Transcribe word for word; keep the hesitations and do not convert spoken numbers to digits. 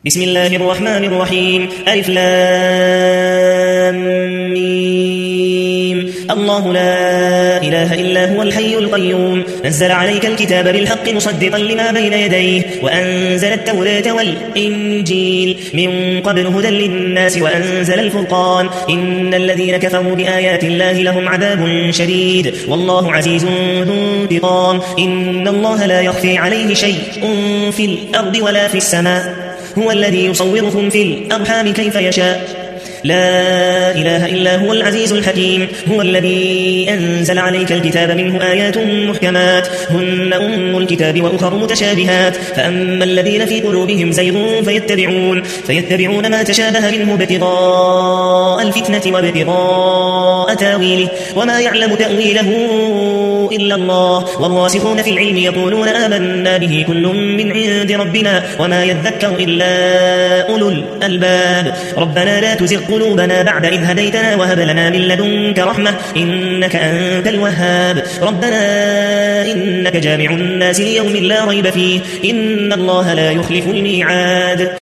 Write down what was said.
بسم الله الرحمن الرحيم ألف لام ميم الله لا إله إلا هو الحي القيوم نزل عليك الكتاب بالحق مصدقا لما بين يديه وأنزل التوراة والإنجيل من قبل هدى للناس وأنزل الفرقان إن الذين كفروا بآيات الله لهم عذاب شديد والله عزيز ذو انتقام إن الله لا يخفي عليه شيء في الأرض ولا في السماء هو الذي يصوركم في الأرحام كيف يشاء لا إله إلا هو العزيز الحكيم هو الذي أنزل عليك الكتاب منه آيات محكمات هن أم الكتاب وأخر متشابهات فأما الذين في قلوبهم زيغ فيتبعون, فيتبعون ما تشابه منه ابتغاء الفتنة وابتغاء تاويله وما يعلم تأويله إلا الله والراسخون في العلم يقولون آمنا به كل من عند ربنا وما يذكر إلا أولو الألباب ربنا لا تزغ قلوبنا بعد إذ هديتنا وهب لنا من لدنك رحمة إنك أنت الوهاب ربنا إنك جامع الناس ليوم لا ريب فيه إن الله لا يخلف الميعاد.